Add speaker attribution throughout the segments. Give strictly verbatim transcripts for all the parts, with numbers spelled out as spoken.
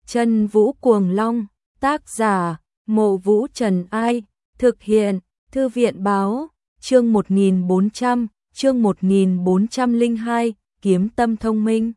Speaker 1: Chân Vũ Cuồng Long, tác giả, Mộ Vũ Trần Ai, thực hiện, Thư viện Báo, chương một nghìn bốn trăm, chương một nghìn bốn trăm lẻ hai, kiếm tâm thông minh.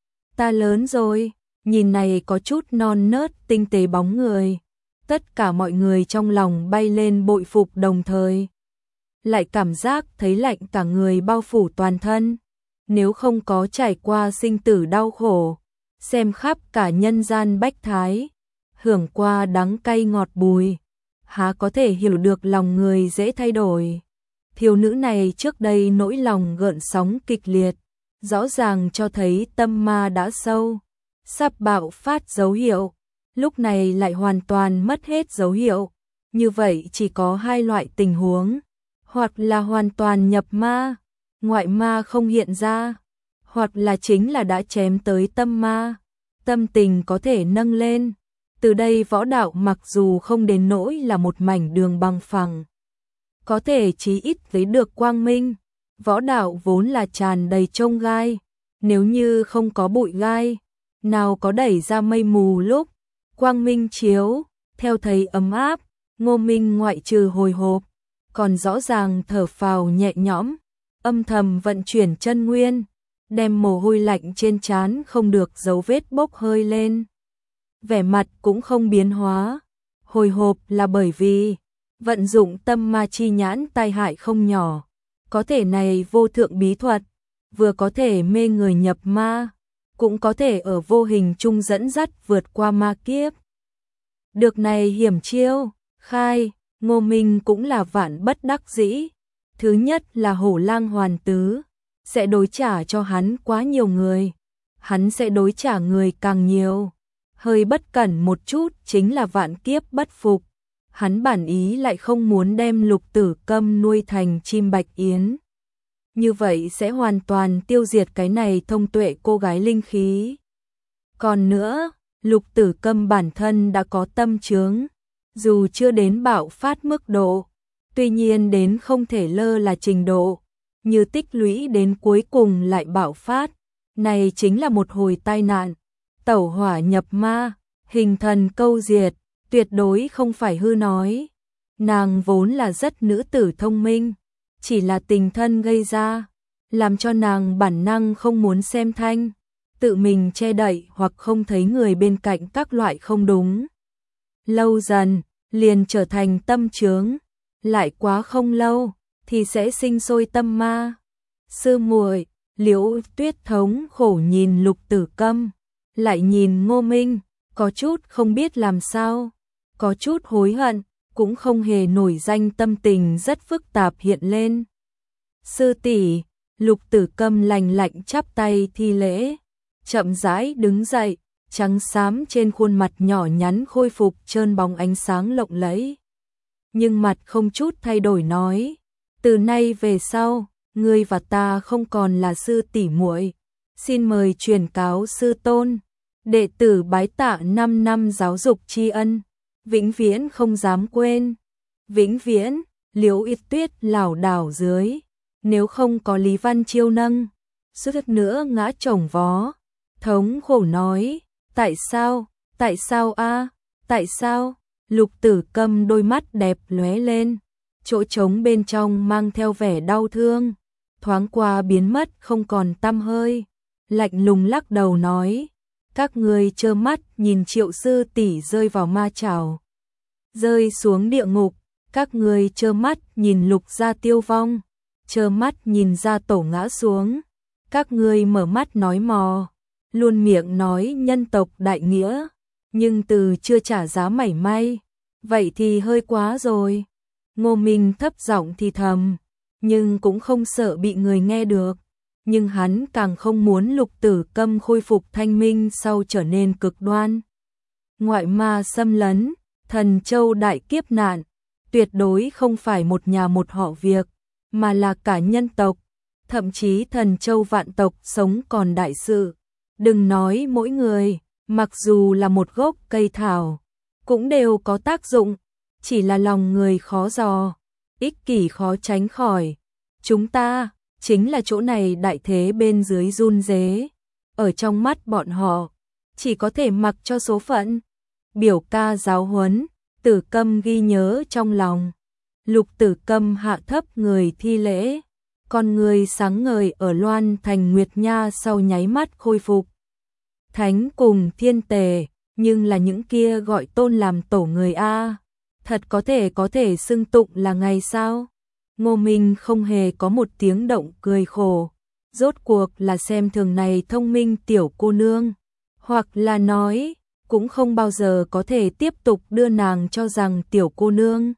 Speaker 1: Ta lớn rồi, nhìn này có chút non nớt tinh tế bóng người. Tất cả mọi người trong lòng bay lên bội phục đồng thời. Lại cảm giác thấy lạnh cả người bao phủ toàn thân. Nếu không có trải qua sinh tử đau khổ, xem khắp cả nhân gian bách thái, hưởng qua đắng cay ngọt bùi, há có thể hiểu được lòng người dễ thay đổi. Thiếu nữ này trước đây nỗi lòng gợn sóng kịch liệt, rõ ràng cho thấy tâm ma đã sâu, sắp bạo phát dấu hiệu, lúc này lại hoàn toàn mất hết dấu hiệu. Như vậy chỉ có hai loại tình huống, hoặc là hoàn toàn nhập ma, ngoại ma không hiện ra, hoặc là chính là đã chém tới tâm ma, tâm tình có thể nâng lên. Từ đây võ đạo mặc dù không đến nỗi là một mảnh đường bằng phẳng, có thể chí ít thấy được quang minh. Võ đạo vốn là tràn đầy chông gai, nếu như không có bụi gai, nào có đẩy ra mây mù lúc quang minh chiếu, theo thấy ấm áp. Ngô Minh ngoại trừ hồi hộp, còn rõ ràng thở phào nhẹ nhõm, âm thầm vận chuyển chân nguyên, đem mồ hôi lạnh trên trán không được dấu vết bốc hơi lên. Vẻ mặt cũng không biến hóa, hồi hộp là bởi vì vận dụng tâm ma chi nhãn tai hại không nhỏ, có thể này vô thượng bí thuật, vừa có thể mê người nhập ma, cũng có thể ở vô hình trung dẫn dắt vượt qua ma kiếp. Được này hiểm chiêu, khai, Ngô Minh cũng là vạn bất đắc dĩ. Thứ nhất là Hổ Lang Hoàn Tứ sẽ đối trả cho hắn quá nhiều người, hắn sẽ đối trả người càng nhiều. Hơi bất cẩn một chút chính là vạn kiếp bất phục. Hắn bản ý lại không muốn đem Lục Tử Câm nuôi thành chim bạch yến. Như vậy sẽ hoàn toàn tiêu diệt cái này thông tuệ cô gái linh khí. Còn nữa, Lục Tử Câm bản thân đã có tâm chướng, dù chưa đến bạo phát mức độ, tuy nhiên đến không thể lơ là trình độ, như tích lũy đến cuối cùng lại bạo phát, này chính là một hồi tai nạn. Tẩu hỏa nhập ma, hình thần câu diệt, tuyệt đối không phải hư nói. Nàng vốn là rất nữ tử thông minh, chỉ là tình thân gây ra, làm cho nàng bản năng không muốn xem thanh, tự mình che đậy hoặc không thấy người bên cạnh các loại không đúng. Lâu dần, liền trở thành tâm chướng, lại quá không lâu, thì sẽ sinh sôi tâm ma. Sư muội, Liễu Tuyết thống khổ nhìn Lục Tử Câm, lại nhìn Ngô Minh, có chút không biết làm sao, có chút hối hận, cũng không hề nổi danh, tâm tình rất phức tạp hiện lên. Sư tỷ, Lục Tử Câm lành lạnh chắp tay thi lễ, chậm rãi đứng dậy, trắng xám trên khuôn mặt nhỏ nhắn khôi phục trơn bóng ánh sáng lộng lẫy. Nhưng mặt không chút thay đổi nói, từ nay về sau, ngươi và ta không còn là sư tỷ muội, xin mời truyền cáo sư tôn, đệ tử bái tạ năm năm giáo dục tri ân, vĩnh viễn không dám quên. Vĩnh viễn, Liễu Yết Tuyết lảo đảo dưới, nếu không có Lý Văn Chiêu nâng, suýt nữa ngã chồng vó, thống khổ nói, tại sao, tại sao a, tại sao? Lục Tử Câm đôi mắt đẹp lóe lên, chỗ trống bên trong mang theo vẻ đau thương, thoáng qua biến mất không còn tăm hơi, lạnh lùng lắc đầu nói, các ngươi trơ mắt nhìn Triệu sư tỷ rơi vào ma chảo, rơi xuống địa ngục, các ngươi trơ mắt nhìn Lục gia tiêu vong, trơ mắt nhìn gia tổ ngã xuống, các ngươi mở mắt nói mò, luôn miệng nói nhân tộc đại nghĩa, nhưng từ chưa trả giá mảy may, vậy thì hơi quá rồi. Ngô Minh thấp giọng thì thầm, nhưng cũng không sợ bị người nghe được, nhưng hắn càng không muốn Lục Tử Câm khôi phục thanh minh sau trở nên cực đoan. Ngoại ma xâm lấn, Thần Châu đại kiếp nạn, tuyệt đối không phải một nhà một họ việc, mà là cả nhân tộc, thậm chí Thần Châu vạn tộc sống còn đại sự. Đừng nói mỗi người, mặc dù là một gốc cây thảo, cũng đều có tác dụng, chỉ là lòng người khó dò, ích kỷ khó tránh khỏi. Chúng ta, chính là chỗ này đại thế bên dưới run rế, ở trong mắt bọn họ, chỉ có thể mặc cho số phận. Biểu ca giáo huấn, Tử Câm ghi nhớ trong lòng. Lục Tử Câm hạ thấp người thi lễ, con người sáng ngời ở Loan Thành Nguyệt Nha sau nháy mắt khôi phục. Thánh cùng thiên tề, nhưng là những kia gọi tôn làm tổ người a, thật có thể có thể xưng tụng là ngày sao? Ngô Minh không hề có một tiếng động cười khổ, rốt cuộc là xem thường này thông minh tiểu cô nương, hoặc là nói, cũng không bao giờ có thể tiếp tục đưa nàng cho rằng tiểu cô nương.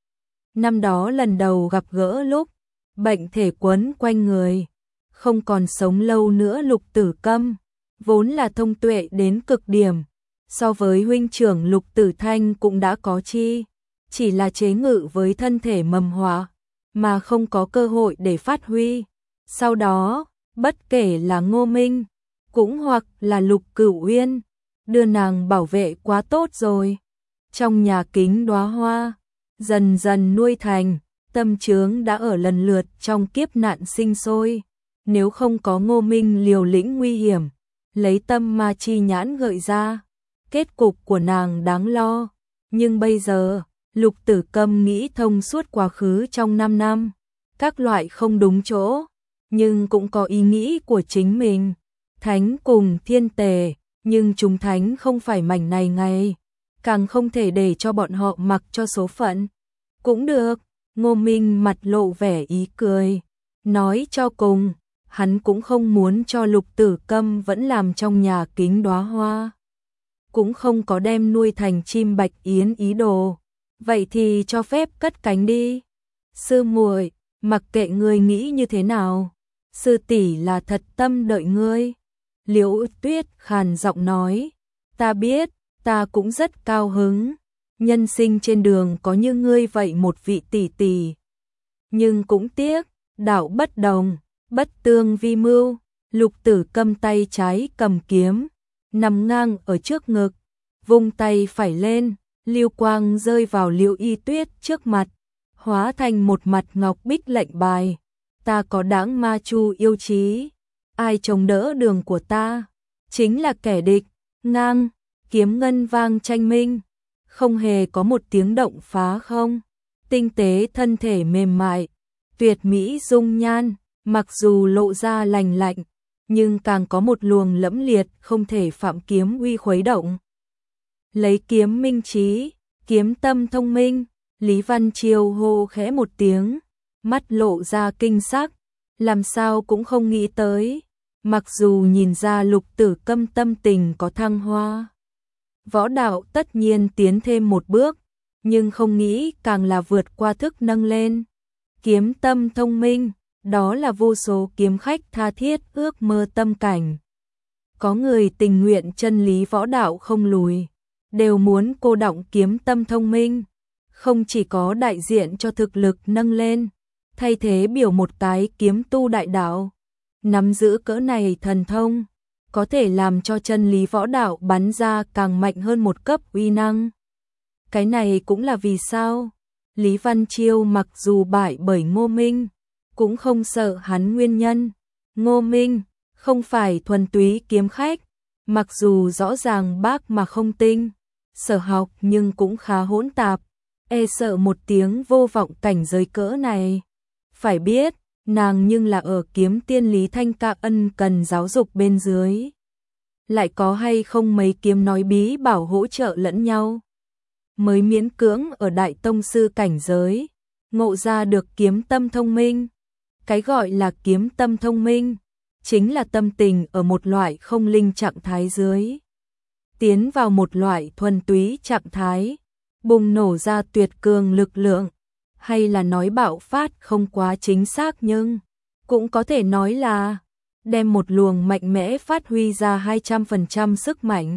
Speaker 1: Năm đó lần đầu gặp gỡ lúc, bệnh thể quấn quanh người, không còn sống lâu nữa. Lục Tử Câm, vốn là thông tuệ đến cực điểm, so với huynh trưởng Lục Tử Thanh cũng đã có chi, chỉ là chế ngự với thân thể mầm họa, mà không có cơ hội để phát huy. Sau đó, bất kể là Ngô Minh, cũng hoặc là Lục Cửu Uyên, đưa nàng bảo vệ quá tốt rồi. Trong nhà kính đóa hoa, dần dần nuôi thành, tâm chướng đã ở lần lượt trong kiếp nạn sinh sôi. Nếu không có Ngô Minh liều lĩnh nguy hiểm, lấy tâm ma chi nhãn gợi ra, kết cục của nàng đáng lo. Nhưng bây giờ, Lục Tử Câm nghĩ thông suốt quá khứ trong năm năm, các loại không đúng chỗ, nhưng cũng có ý nghĩ của chính mình. Thánh cùng thiên tề, nhưng chúng thánh không phải mảnh này ngay, càng không thể để cho bọn họ mặc cho số phận. Cũng được, Ngô Minh mặt lộ vẻ ý cười, nói cho cùng, hắn cũng không muốn cho Lục Tử Câm vẫn làm trong nhà kính đóa hoa, cũng không có đem nuôi thành chim bạch yến ý đồ. Vậy thì cho phép cất cánh đi. Sư muội, mặc kệ ngươi nghĩ như thế nào, sư tỷ là thật tâm đợi ngươi. Liễu Tuyết khàn giọng nói, ta biết, ta cũng rất cao hứng, nhân sinh trên đường có như ngươi vậy một vị tỷ tỷ. Nhưng cũng tiếc, đạo bất đồng, bất tương vi mưu. Lục Tử Câm tay trái cầm kiếm, nằm ngang ở trước ngực, vung tay phải lên, lưu quang rơi vào Liễu Y Tuyết trước mặt, hóa thành một mặt ngọc bích lệnh bài. Ta có đáng ma chu yêu chí, ai chống đỡ đường của ta, chính là kẻ địch. Ngang, kiếm ngân vang tranh minh, không hề có một tiếng động phá không. Tinh tế thân thể mềm mại, tuyệt mỹ dung nhan, mặc dù lộ ra lành lạnh, nhưng càng có một luồng lẫm liệt không thể phạm kiếm uy khuấy động. Lấy kiếm minh trí, kiếm tâm thông minh, Lý Văn Chiêu hô khẽ một tiếng, mắt lộ ra kinh sắc, làm sao cũng không nghĩ tới, mặc dù nhìn ra Lục Tử Câm tâm tình có thăng hoa, võ đạo tất nhiên tiến thêm một bước, nhưng không nghĩ càng là vượt qua thức nâng lên. Kiếm tâm thông minh, đó là vô số kiếm khách tha thiết ước mơ tâm cảnh. Có người tình nguyện chân lý võ đạo không lùi, đều muốn cô đọng kiếm tâm thông minh, không chỉ có đại diện cho thực lực nâng lên, thay thế biểu một cái kiếm tu đại đạo, nắm giữ cỡ này thần thông, có thể làm cho chân lý võ đạo bắn ra càng mạnh hơn một cấp uy năng. Cái này cũng là vì sao Lý Văn Chiêu mặc dù bại bởi Ngô Minh, cũng không sợ hắn nguyên nhân. Ngô Minh không phải thuần túy kiếm khách, mặc dù rõ ràng bác mà không tinh, sở học nhưng cũng khá hỗn tạp, e sợ một tiếng vô vọng cảnh giới cỡ này. Phải biết, nàng nhưng là ở kiếm tiên Lý Thanh Ca ân cần giáo dục bên dưới. Lại có hay không mấy kiếm nói bí bảo hỗ trợ lẫn nhau, mới miễn cưỡng ở đại tông sư cảnh giới, ngộ ra được kiếm tâm thông minh. Cái gọi là kiếm tâm thông minh, chính là tâm tình ở một loại không linh trạng thái dưới, tiến vào một loại thuần túy trạng thái, bùng nổ ra tuyệt cường lực lượng, hay là nói bạo phát không quá chính xác nhưng cũng có thể nói là đem một luồng mạnh mẽ phát huy ra hai trăm phần trăm sức mạnh.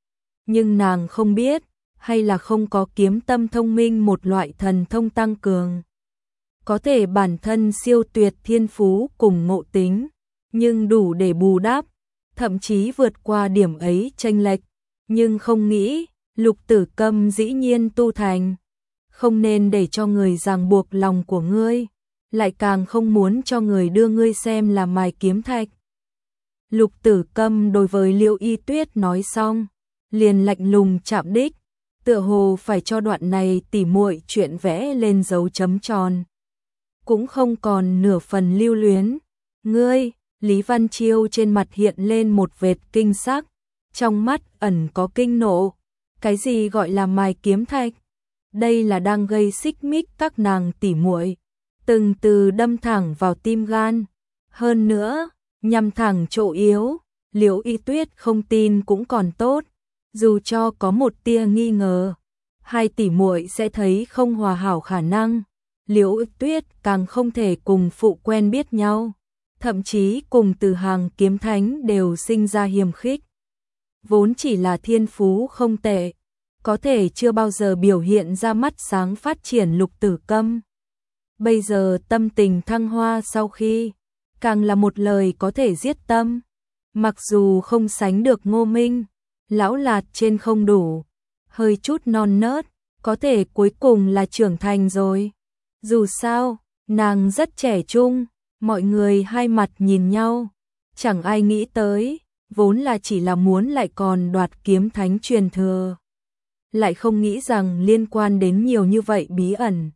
Speaker 1: Nhưng nàng không biết, hay là không có kiếm tâm thông minh một loại thần thông tăng cường, có thể bản thân siêu tuyệt thiên phú cùng ngộ tính, nhưng đủ để bù đắp, thậm chí vượt qua điểm ấy chênh lệch. Nhưng không nghĩ, Lục Tử Câm dĩ nhiên tu thành, không nên để cho người ràng buộc lòng của ngươi, lại càng không muốn cho người đưa ngươi xem là mài kiếm thạch. Lục Tử Câm đối với Liễu Y Tuyết nói xong, liền lạnh lùng chạm đích, tựa hồ phải cho đoạn này tỉ muội chuyện vẽ lên dấu chấm tròn. Cũng không còn nửa phần lưu luyến. Ngươi, Lý Văn Chiêu trên mặt hiện lên một vệt kinh sắc, trong mắt ẩn có kinh nộ. Cái gì gọi là mài kiếm thạch? Đây là đang gây xích mích các nàng tỉ muội, từng từ đâm thẳng vào tim gan. Hơn nữa, nhằm thẳng chỗ yếu, Liễu Y Tuyết không tin cũng còn tốt, dù cho có một tia nghi ngờ, hai tỷ muội sẽ thấy không hòa hảo khả năng. Liễu Y Tuyết càng không thể cùng phụ quen biết nhau, thậm chí cùng từ hàng kiếm thánh đều sinh ra hiềm khích. Vốn chỉ là thiên phú không tệ, có thể chưa bao giờ biểu hiện ra mắt sáng phát triển Lục Tử Câm. Bây giờ tâm tình thăng hoa sau khi, càng là một lời có thể giết tâm. Mặc dù không sánh được Ngô Minh, lão lạt trên không đủ, hơi chút non nớt, có thể cuối cùng là trưởng thành rồi. Dù sao, nàng rất trẻ trung, mọi người hai mặt nhìn nhau, chẳng ai nghĩ tới, vốn là chỉ là muốn lại còn đoạt kiếm thánh truyền thừa. Lại không nghĩ rằng liên quan đến nhiều như vậy bí ẩn.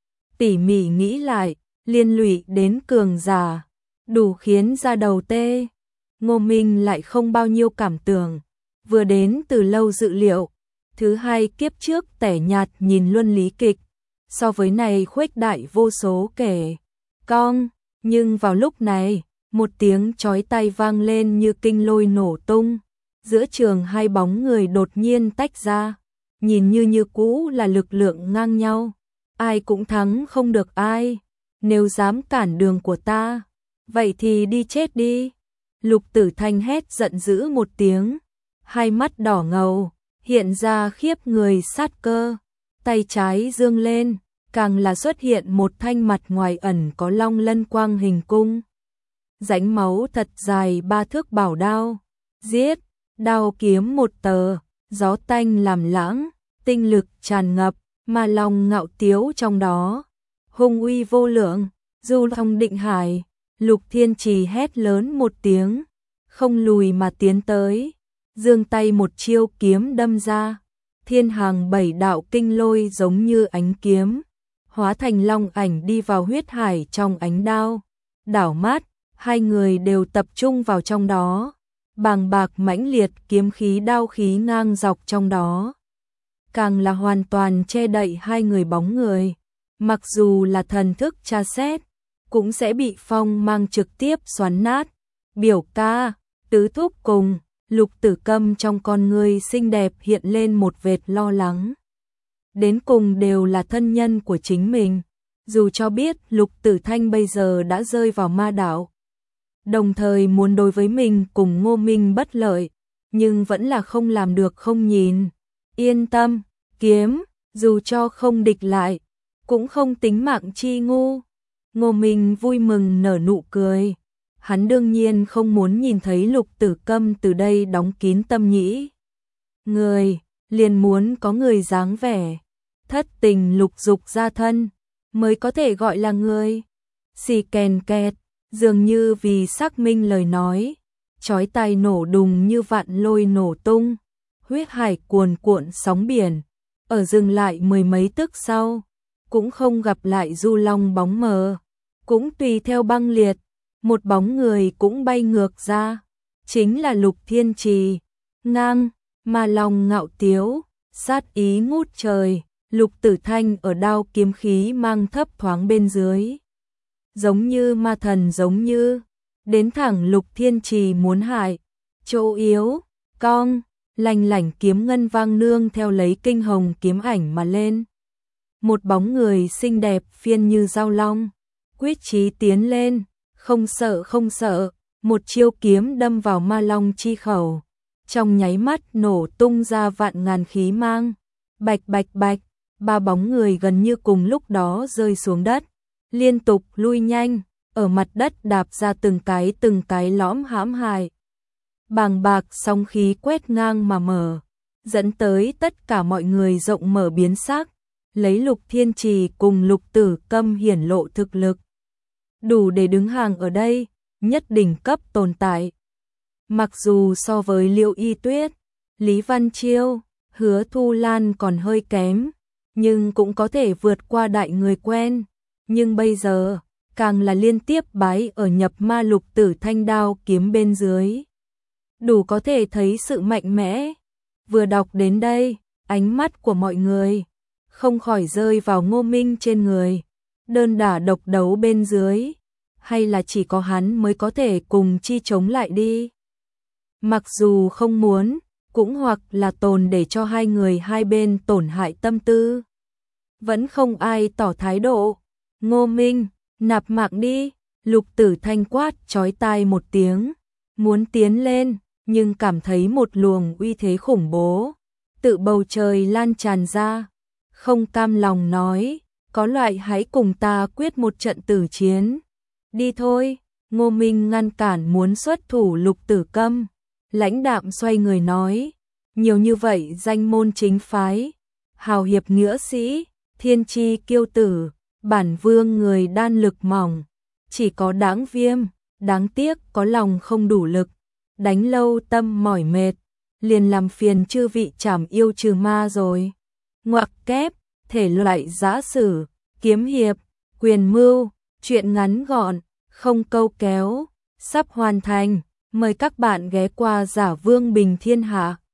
Speaker 1: Tỉ mỉ nghĩ lại, liên lụy đến cường giả, đủ khiến da đầu tê. Ngô Minh lại không bao nhiêu cảm tưởng, vừa đến từ lâu dự liệu. Thứ hai kiếp trước tẻ nhạt nhìn luân lý kịch, so với này khuếch đại vô số kể. Cong, nhưng vào lúc này, một tiếng chói tai vang lên như kinh lôi nổ tung. Giữa trường hai bóng người đột nhiên tách ra, nhìn như như cũ là lực lượng ngang nhau. Ai cũng thắng không được ai, nếu dám cản đường của ta, vậy thì đi chết đi. Lục Tử Thanh hét giận dữ một tiếng, hai mắt đỏ ngầu, hiện ra khiếp người sát cơ, tay trái dương lên, càng là xuất hiện một thanh mặt ngoài ẩn có long lân quang hình cung. Rãnh máu thật dài ba thước bảo đao, giết, đao kiếm một tờ, gió tanh làm lãng, tinh lực tràn ngập, mà lòng ngạo tiếu trong đó. Hung uy vô lượng, du thông định hải, Lục Thiên Trì hét lớn một tiếng, không lùi mà tiến tới, giương tay một chiêu kiếm đâm ra, thiên hàng bảy đạo kinh lôi giống như ánh kiếm, hóa thành long ảnh đi vào huyết hải trong ánh đao. Đảo mắt, hai người đều tập trung vào trong đó, bàng bạc mãnh liệt kiếm khí đao khí ngang dọc trong đó. Càng là hoàn toàn che đậy hai người bóng người, mặc dù là thần thức tra xét, cũng sẽ bị phong mang trực tiếp xoắn nát. Biểu ca, tứ thúc cùng, Lục Tử Câm trong con người xinh đẹp hiện lên một vệt lo lắng. Đến cùng đều là thân nhân của chính mình, dù cho biết Lục Tử Thanh bây giờ đã rơi vào ma đạo, đồng thời muốn đối với mình cùng Ngô Minh bất lợi, nhưng vẫn là không làm được không nhìn. Yên tâm, kiếm, dù cho không địch lại, cũng không tính mạng chi ngu. Ngô Minh vui mừng nở nụ cười. Hắn đương nhiên không muốn nhìn thấy Lục Tử Câm từ đây đóng kín tâm nhĩ. Người, liền muốn có người dáng vẻ, thất tình lục dục ra thân, mới có thể gọi là người. Xì kèn kẹt, dường như vì xác minh lời nói, chói tai nổ đùng như vạn lôi nổ tung, huyết hải cuồn cuộn sóng biển, ở dừng lại mười mấy tức sau, cũng không gặp lại du long bóng mờ, cũng tùy theo băng liệt, một bóng người cũng bay ngược ra, chính là Lục Thiên Trì. Ngang, mà lòng ngạo tiếu, sát ý ngút trời, Lục Tử Thanh ở đao kiếm khí mang thấp thoáng bên dưới, giống như ma thần giống như, đến thẳng Lục Thiên Trì muốn hại. Chỗ yếu, cong, lành lảnh kiếm ngân vang nương theo lấy kinh hồng kiếm ảnh mà lên. Một bóng người xinh đẹp phiên như dao long, quyết chí tiến lên, không sợ không sợ, một chiêu kiếm đâm vào ma long chi khẩu, trong nháy mắt nổ tung ra vạn ngàn khí mang, bạch bạch bạch, ba bóng người gần như cùng lúc đó rơi xuống đất, liên tục lui nhanh, ở mặt đất đạp ra từng cái từng cái lõm hãm hại. Bàng bạc sóng khí quét ngang mà mở, dẫn tới tất cả mọi người rộng mở biến sắc, lấy Lục Thiên Trì cùng Lục Tử Câm hiển lộ thực lực, đủ để đứng hàng ở đây, nhất đỉnh cấp tồn tại. Mặc dù so với Liễu Y Tuyết, Lý Văn Chiêu, Hứa Thu Lan còn hơi kém, nhưng cũng có thể vượt qua đại người quen. Nhưng bây giờ, càng là liên tiếp bái ở nhập ma lục tử thanh đao kiếm bên dưới. Đủ có thể thấy sự mạnh mẽ. Vừa đọc đến đây, ánh mắt của mọi người không khỏi rơi vào Ngô Minh trên người. Đơn đả độc đấu bên dưới, hay là chỉ có hắn mới có thể cùng chi chống lại đi. Mặc dù không muốn, cũng hoặc là tồn để cho hai người hai bên tổn hại tâm tư. Vẫn không ai tỏ thái độ. Ngô Minh, nạp mạng đi, lục tử thanh quát chói tai một tiếng, muốn tiến lên, nhưng cảm thấy một luồng uy thế khủng bố, tự bầu trời lan tràn ra, không cam lòng nói, có loại hãy cùng ta quyết một trận tử chiến. Đi thôi, Ngô Minh ngăn cản muốn xuất thủ lục tử câm, lãnh đạm xoay người nói, nhiều như vậy danh môn chính phái, hào hiệp nghĩa sĩ, thiên chi kiêu tử, bản vương người đan lực mỏng, chỉ có đáng viêm, đáng tiếc có lòng không đủ lực, đánh lâu tâm mỏi mệt, liền làm phiền chư vị trảm yêu trừ ma rồi. Ngoặc kép, thể loại giã sử, kiếm hiệp, quyền mưu, truyện ngắn gọn, không câu kéo, sắp hoàn thành, mời các bạn ghé qua Giả Vương Bình Thiên Hạ.